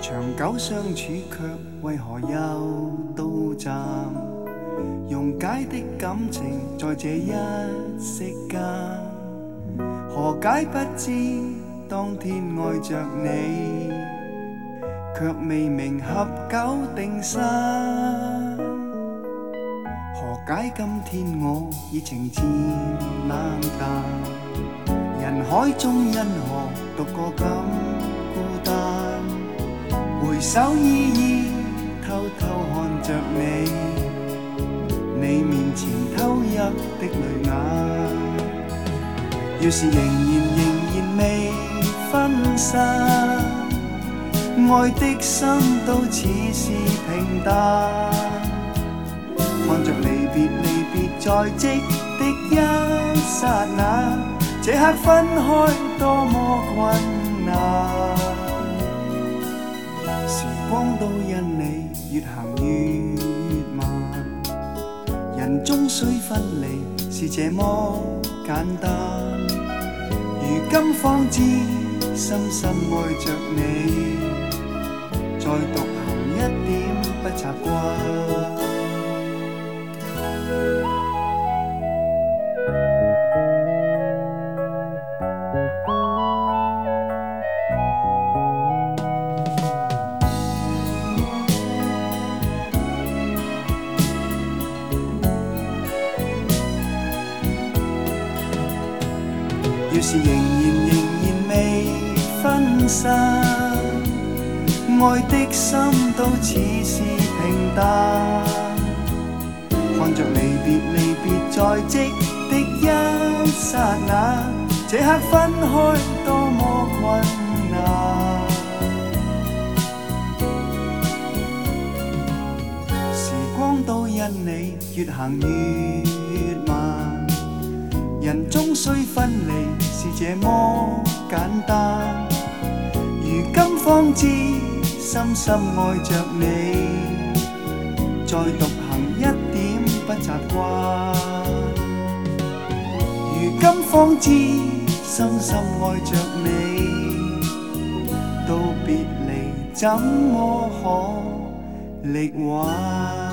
長久相處卻為何又到站？溶解的感情在這一息間，何解不知當天愛着你，卻未明合久定生？何解今天我已情漸冷淡？人海中因何獨個感孤單？回首依依偷偷看着你，你面前偷泣的淚眼。要是仍然未分散，愛的心都似是平淡。看着離別在即的一剎那，這刻分開多麼困難。時光都因你越行越慢，人終須分離是這麼簡單。如今方知深深愛着你，再獨行一點不習慣。要是仍然未分散，愛的心都似是平淡。看着離別在即的一剎那，這刻分開多麼困難。時光都因你越行越慢，人終須分離是這麼簡單。如今方知深深愛着你，再獨行一點不習慣。如今方知深深愛着你，到別離怎麼可力挽？